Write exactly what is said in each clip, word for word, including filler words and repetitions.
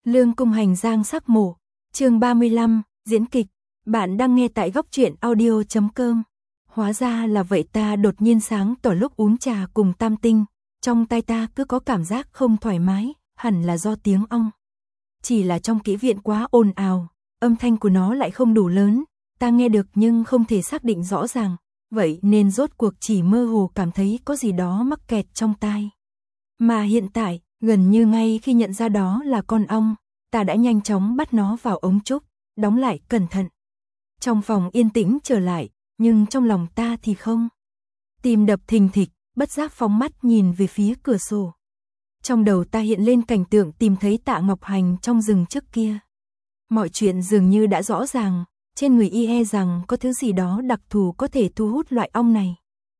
Lương Cung Hành Giang sắc mổ, chương ba mươi lăm, diễn kịch, bạn đang nghe tại góc truyện audio chấm com. Hóa ra là vậy, ta đột nhiên sáng tỏ lúc uống trà cùng Tam Tinh, trong tai ta cứ có cảm giác không thoải mái, hẳn là do tiếng ong. Chỉ là trong kỹ viện quá ồn ào, âm thanh của nó lại không đủ lớn, ta nghe được nhưng không thể xác định rõ ràng, vậy nên rốt cuộc chỉ mơ hồ cảm thấy có gì đó mắc kẹt trong tai. Mà hiện tại, gần như ngay khi nhận ra đó là con ong, ta đã nhanh chóng bắt nó vào ống trúc, đóng lại cẩn thận. Trong phòng yên tĩnh trở lại, nhưng trong lòng ta thì không. Tim đập thình thịch, bất giác phóng mắt nhìn về phía cửa sổ. Trong đầu ta hiện lên cảnh tượng tìm thấy Tạ Ngọc Hành trong rừng trước kia. Mọi chuyện dường như đã rõ ràng, trên người y e rằng có thứ gì đó đặc thù có thể thu hút loại ong này.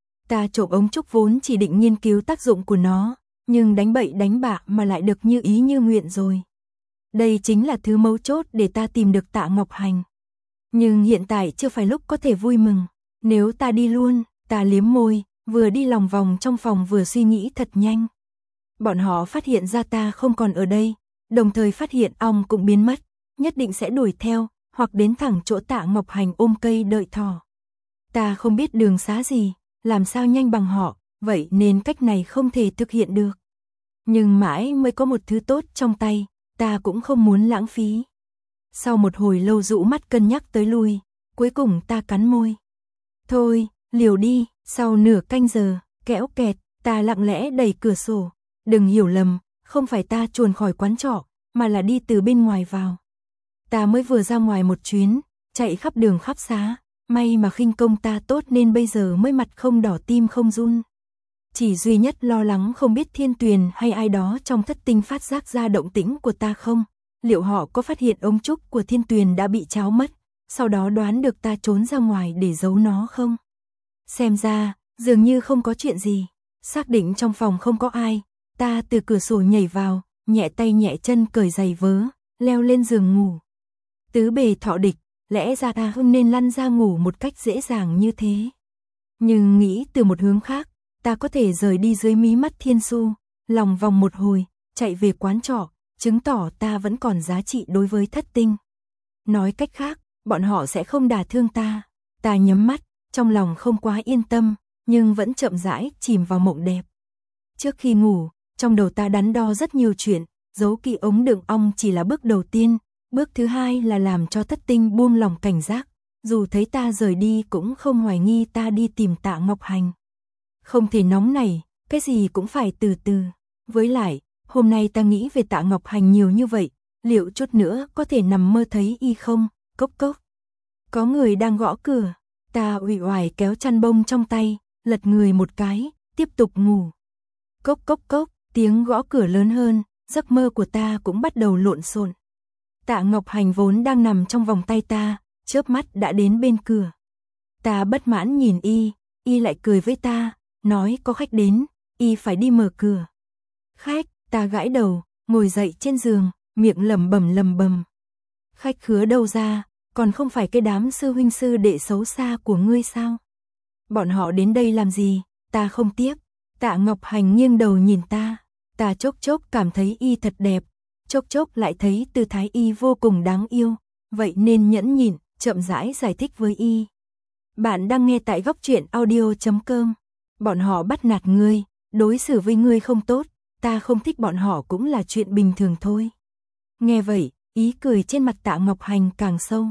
Ta trộm ống trúc vốn chỉ định nghiên cứu tác dụng của nó, nhưng đánh bậy đánh bạ mà lại được như ý như nguyện rồi. Đây chính là thứ mấu chốt để ta tìm được Tạ Ngọc Hành. Nhưng hiện tại chưa phải lúc có thể vui mừng. Nếu ta đi luôn, ta liếm môi, vừa đi lòng vòng trong phòng vừa suy nghĩ thật nhanh. Bọn họ phát hiện ra ta không còn ở đây, đồng thời phát hiện ong cũng biến mất, nhất định sẽ đuổi theo, hoặc đến thẳng chỗ Tạ Ngọc Hành ôm cây đợi thỏ. Ta không biết đường xá gì, làm sao nhanh bằng họ, vậy nên cách này không thể thực hiện được. Nhưng mãi mới có một thứ tốt trong tay, ta cũng không muốn lãng phí. Sau một hồi lâu rũ mắt cân nhắc tới lui, cuối cùng ta cắn môi. Thôi, liều đi, sau nửa canh giờ, kẽo kẹt, ta lặng lẽ đẩy cửa sổ. Đừng hiểu lầm, không phải ta chuồn khỏi quán trọ, mà là đi từ bên ngoài vào. Ta mới vừa ra ngoài một chuyến, chạy khắp đường khắp xá, may mà khinh công ta tốt nên bây giờ mới mặt không đỏ tim không run. Chỉ duy nhất lo lắng không biết Thiên Tuyền hay ai đó trong thất tinh phát giác ra động tĩnh của ta không, liệu họ có phát hiện ống trúc của Thiên Tuyền đã bị tráo mất, sau đó đoán được ta trốn ra ngoài để giấu nó không? Xem ra, dường như không có chuyện gì, xác định trong phòng không có ai, ta từ cửa sổ nhảy vào, nhẹ tay nhẹ chân cởi giày vớ, leo lên giường ngủ. Tứ bề thọ địch, lẽ ra ta không nên lăn ra ngủ một cách dễ dàng như thế. Nhưng nghĩ từ một hướng khác, ta có thể rời đi dưới mí mắt Thiên Su, lòng vòng một hồi, chạy về quán trọ, chứng tỏ ta vẫn còn giá trị đối với thất tinh. Nói cách khác, bọn họ sẽ không đả thương ta. Ta nhắm mắt, trong lòng không quá yên tâm, nhưng vẫn chậm rãi chìm vào mộng đẹp. Trước khi ngủ, trong đầu ta đắn đo rất nhiều chuyện, giấu kỹ ống đựng ong chỉ là bước đầu tiên, bước thứ hai là làm cho thất tinh buông lòng cảnh giác, dù thấy ta rời đi cũng không hoài nghi ta đi tìm Tạ Ngọc Hành. Không thể nóng này, cái gì cũng phải từ từ. Với lại, hôm nay ta nghĩ về Tạ Ngọc Hành nhiều như vậy, liệu chút nữa có thể nằm mơ thấy y không? Cốc cốc. Có người đang gõ cửa, ta uể oải kéo chăn bông trong tay, lật người một cái, tiếp tục ngủ. Cốc cốc cốc, tiếng gõ cửa lớn hơn, giấc mơ của ta cũng bắt đầu lộn xộn. Tạ Ngọc Hành vốn đang nằm trong vòng tay ta, chớp mắt đã đến bên cửa. Ta bất mãn nhìn y, y lại cười với ta, nói có khách đến, y phải đi mở cửa. Khách, ta gãi đầu, ngồi dậy trên giường, miệng lẩm bẩm lẩm bẩm. Khách khứa đâu ra, còn không phải cái đám sư huynh sư đệ xấu xa của ngươi sao? Bọn họ đến đây làm gì? Ta không tiếp. Tạ Ngọc Hành nghiêng đầu nhìn ta, ta chốc chốc cảm thấy y thật đẹp, chốc chốc lại thấy tư thái y vô cùng đáng yêu, vậy nên nhẫn nhịn, chậm rãi giải thích với y. Bạn đang nghe tại góc truyện audio chấm com. Bọn họ bắt nạt ngươi, đối xử với ngươi không tốt, ta không thích bọn họ cũng là chuyện bình thường thôi. Nghe vậy, ý cười trên mặt Tạ Ngọc Hành càng sâu.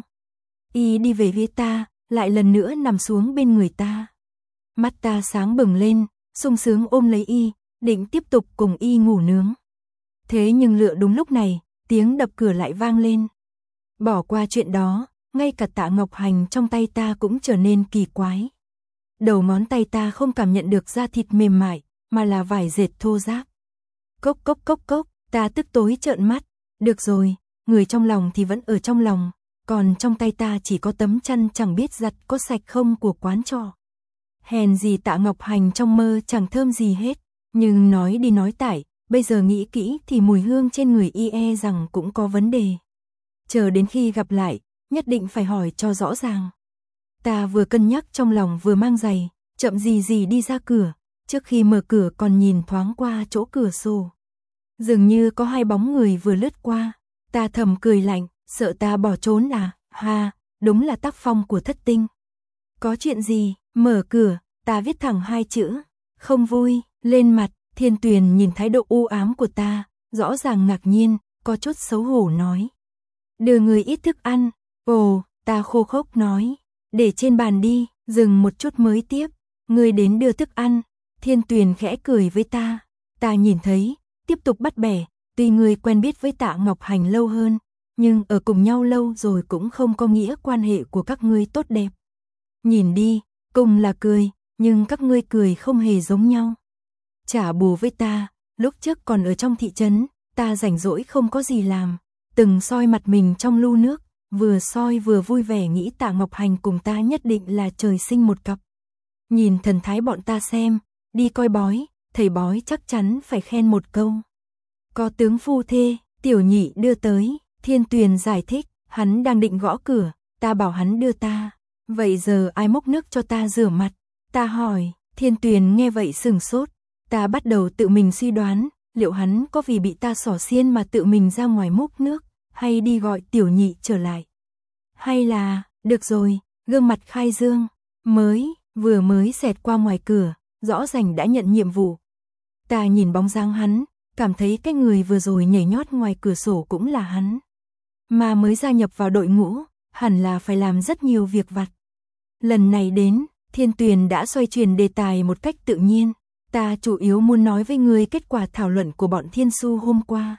Y đi về phía ta, lại lần nữa nằm xuống bên người ta. Mắt ta sáng bừng lên, sung sướng ôm lấy y, định tiếp tục cùng y ngủ nướng. Thế nhưng lựa đúng lúc này, tiếng đập cửa lại vang lên. Bỏ qua chuyện đó, ngay cả Tạ Ngọc Hành trong tay ta cũng trở nên kỳ quái. Đầu ngón tay ta không cảm nhận được da thịt mềm mại, mà là vải dệt thô ráp. Cốc cốc cốc cốc, ta tức tối trợn mắt. Được rồi, người trong lòng thì vẫn ở trong lòng, còn trong tay ta chỉ có tấm chăn chẳng biết giặt có sạch không của quán trọ. Hèn gì Tạ Ngọc Hành trong mơ chẳng thơm gì hết, nhưng nói đi nói tải, bây giờ nghĩ kỹ thì mùi hương trên người y e rằng cũng có vấn đề. Chờ đến khi gặp lại, nhất định phải hỏi cho rõ ràng. Ta vừa cân nhắc trong lòng vừa mang giày, chậm gì gì đi ra cửa, trước khi mở cửa còn nhìn thoáng qua chỗ cửa sổ. Dường như có hai bóng người vừa lướt qua, Ta thầm cười lạnh, sợ ta bỏ trốn à, ha, đúng là tác phong của thất tinh. Có chuyện gì, mở cửa, ta viết thẳng hai chữ, không vui, lên mặt. Thiên Tuyền nhìn thái độ u ám của ta, rõ ràng ngạc nhiên, có chút xấu hổ nói. Đưa người ít thức ăn, ồ, ta khô khốc nói, để trên bàn đi, dừng một chút mới tiếp, người đến đưa thức ăn. Thiên Tuyền khẽ cười với ta, ta nhìn thấy, tiếp tục bắt bẻ, tuy người quen biết với Tạ Ngọc Hành lâu hơn, nhưng ở cùng nhau lâu rồi cũng không có nghĩa quan hệ của các ngươi tốt đẹp. Nhìn đi, cùng là cười, nhưng các ngươi cười không hề giống nhau. Trả bù với ta, lúc trước còn ở trong thị trấn, ta rảnh rỗi không có gì làm, từng soi mặt mình trong lu nước, vừa soi vừa vui vẻ nghĩ Tạ Ngọc Hành cùng ta nhất định là trời sinh một cặp. Nhìn thần thái bọn ta xem, đi coi bói, thầy bói chắc chắn phải khen một câu. Có tướng phu thê, tiểu nhị đưa tới, Thiên Tuyền giải thích, hắn đang định gõ cửa, ta bảo hắn đưa ta. Vậy giờ ai múc nước cho ta rửa mặt? Ta hỏi, Thiên Tuyền nghe vậy sừng sốt. Ta bắt đầu tự mình suy đoán, liệu hắn có vì bị ta xỏ xiên mà tự mình ra ngoài múc nước, hay đi gọi tiểu nhị trở lại? Hay là, được rồi, gương mặt khai dương, mới, vừa mới xẹt qua ngoài cửa, rõ ràng đã nhận nhiệm vụ. Ta nhìn bóng dáng hắn, cảm thấy cái người vừa rồi nhảy nhót ngoài cửa sổ cũng là hắn. Mà mới gia nhập vào đội ngũ, hẳn là phải làm rất nhiều việc vặt. Lần này đến, Thiên Tuyền đã xoay chuyển đề tài một cách tự nhiên. Ta chủ yếu muốn nói với ngươi kết quả thảo luận của bọn Thiên Su hôm qua.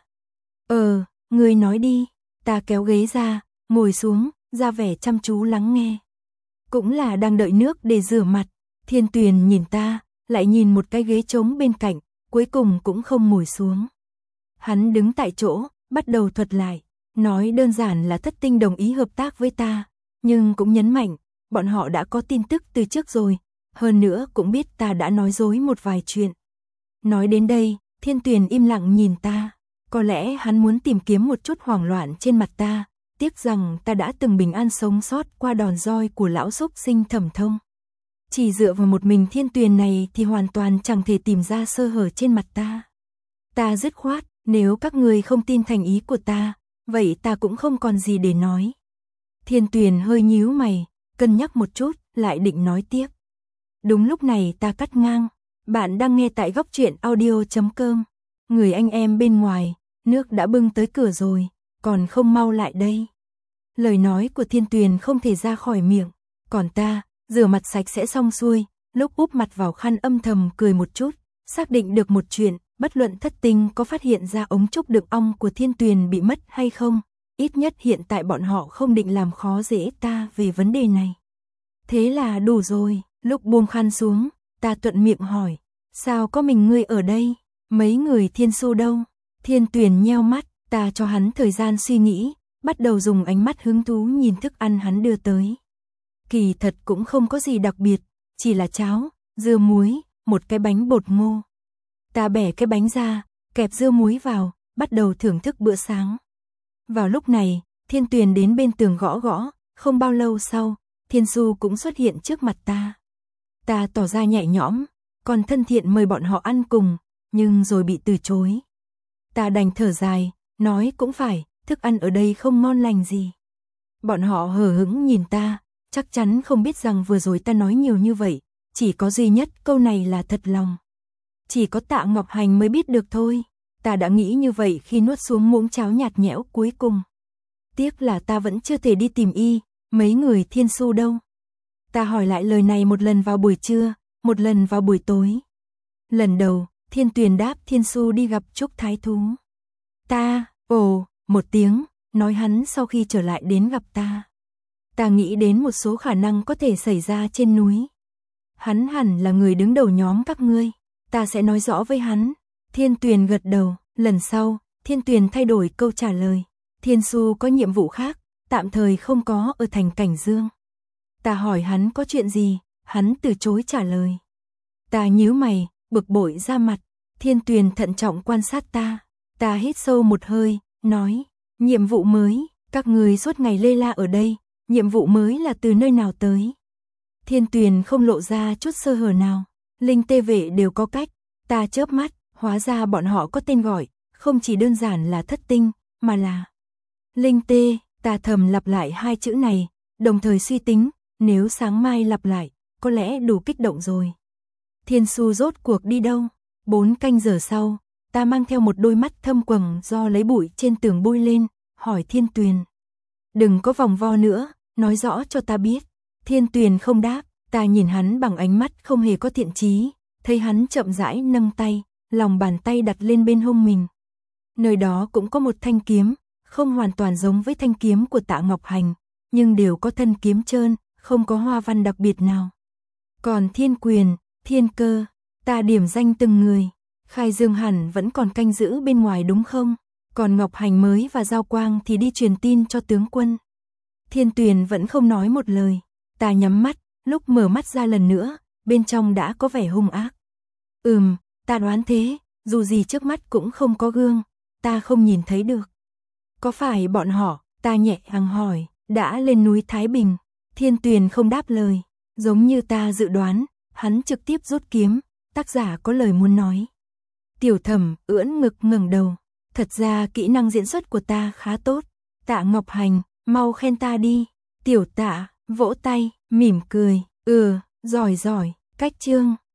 Ờ, ngươi nói đi. Ta kéo ghế ra, ngồi xuống, ra vẻ chăm chú lắng nghe. Cũng là đang đợi nước để rửa mặt. Thiên Tuyền nhìn ta, lại nhìn một cái ghế trống bên cạnh, cuối cùng cũng không ngồi xuống. Hắn đứng tại chỗ, bắt đầu thuật lại, nói đơn giản là thất tinh đồng ý hợp tác với ta, nhưng cũng nhấn mạnh, bọn họ đã có tin tức từ trước rồi, hơn nữa cũng biết ta đã nói dối một vài chuyện. Nói đến đây, Thiên Tuyền im lặng nhìn ta, có lẽ hắn muốn tìm kiếm một chút hoảng loạn trên mặt ta, tiếc rằng ta đã từng bình an sống sót qua đòn roi của lão xúc sinh Thẩm Thông. Chỉ dựa vào một mình Thiên Tuyền này thì hoàn toàn chẳng thể tìm ra sơ hở trên mặt ta. Ta dứt khoát, nếu các người không tin thành ý của ta, vậy ta cũng không còn gì để nói. Thiên Tuyền hơi nhíu mày, cân nhắc một chút, lại định nói tiếp. Đúng lúc này ta cắt ngang, bạn đang nghe tại góc truyện audio chấm com. Người anh em bên ngoài, nước đã bưng tới cửa rồi, còn không mau lại đây. Lời nói của Thiên Tuyền không thể ra khỏi miệng, còn ta, rửa mặt sạch sẽ xong xuôi, lúc úp mặt vào khăn âm thầm cười một chút, xác định được một chuyện, bất luận thất tinh có phát hiện ra ống trúc đựng ong của Thiên Tuyền bị mất hay không, ít nhất hiện tại bọn họ không định làm khó dễ ta về vấn đề này. Thế là đủ rồi, lúc buông khăn xuống, ta thuận miệng hỏi, sao có mình ngươi ở đây, mấy người Thiên Su đâu? Thiên Tuyền nheo mắt, ta cho hắn thời gian suy nghĩ, bắt đầu dùng ánh mắt hứng thú nhìn thức ăn hắn đưa tới. Kỳ thật cũng không có gì đặc biệt, chỉ là cháo, dưa muối, một cái bánh bột ngô. Ta bẻ cái bánh ra, kẹp dưa muối vào, bắt đầu thưởng thức bữa sáng. Vào lúc này, Thiên Tuyền đến bên tường gõ gõ, không bao lâu sau, Thiên Su cũng xuất hiện trước mặt ta. Ta tỏ ra nhẹ nhõm, còn thân thiện mời bọn họ ăn cùng, nhưng rồi bị từ chối. Ta đành thở dài, nói cũng phải, thức ăn ở đây không ngon lành gì. Bọn họ hờ hững nhìn ta, chắc chắn không biết rằng vừa rồi ta nói nhiều như vậy, chỉ có duy nhất câu này là thật lòng. Chỉ có Tạ Ngọc Hành mới biết được thôi, ta đã nghĩ như vậy khi nuốt xuống muỗng cháo nhạt nhẽo cuối cùng. Tiếc là ta vẫn chưa thể đi tìm y, mấy người Thiên Su đâu. Ta hỏi lại lời này một lần vào buổi trưa, một lần vào buổi tối. Lần đầu, Thiên Tuyền đáp Thiên Su đi gặp Trúc Thái Thú. Ta, ồ, một tiếng, nói hắn sau khi trở lại đến gặp ta. Ta nghĩ đến một số khả năng có thể xảy ra trên núi. Hắn hẳn là người đứng đầu nhóm các ngươi, ta sẽ nói rõ với hắn. Thiên Tuyền gật đầu, lần sau, Thiên Tuyền thay đổi câu trả lời. Thiên Su có nhiệm vụ khác, tạm thời không có ở thành Cảnh Dương. Ta hỏi hắn có chuyện gì, hắn từ chối trả lời. Ta nhíu mày, bực bội ra mặt, Thiên Tuyền thận trọng quan sát ta. Ta hít sâu một hơi, nói, nhiệm vụ mới, các người suốt ngày lê la ở đây, nhiệm vụ mới là từ nơi nào tới? Thiên Tuyền không lộ ra chút sơ hở nào, linh tê vệ đều có cách, ta chớp mắt, hóa ra bọn họ có tên gọi, không chỉ đơn giản là thất tinh, mà là Linh tê, ta thầm lặp lại hai chữ này, đồng thời suy tính, nếu sáng mai lặp lại, có lẽ đủ kích động rồi. Thiên Su rốt cuộc đi đâu? Bốn canh giờ sau, ta mang theo một đôi mắt thâm quầng do lấy bụi trên tường bôi lên, hỏi Thiên Tuyền. Đừng có vòng vo nữa, nói rõ cho ta biết. Thiên Tuyền không đáp, ta nhìn hắn bằng ánh mắt không hề có thiện chí, thấy hắn chậm rãi nâng tay, lòng bàn tay đặt lên bên hông mình. Nơi đó cũng có một thanh kiếm, không hoàn toàn giống với thanh kiếm của Tạ Ngọc Hành, nhưng đều có thân kiếm trơn, không có hoa văn đặc biệt nào. Còn Thiên Quyền, Thiên Cơ, ta điểm danh từng người. Khai Dương hẳn vẫn còn canh giữ bên ngoài đúng không? Còn Ngọc Hành mới và Giao Quang thì đi truyền tin cho tướng quân. Thiên Tuyền vẫn không nói một lời. Ta nhắm mắt, lúc mở mắt ra lần nữa, bên trong đã có vẻ hung ác. Ừm, ta đoán thế, dù gì trước mắt cũng không có gương, ta không nhìn thấy được. Có phải bọn họ, ta nhẹ nhàng hỏi, đã lên núi Thái Bình? Thiên Tuyền không đáp lời, giống như ta dự đoán, hắn trực tiếp rút kiếm, tác giả có lời muốn nói. Tiểu Thẩm ưỡn ngực ngẩng đầu, thật ra kỹ năng diễn xuất của ta khá tốt. Tạ Ngọc Hành, mau khen ta đi. Tiểu Tạ vỗ tay, mỉm cười, ừ, giỏi giỏi, cách chương.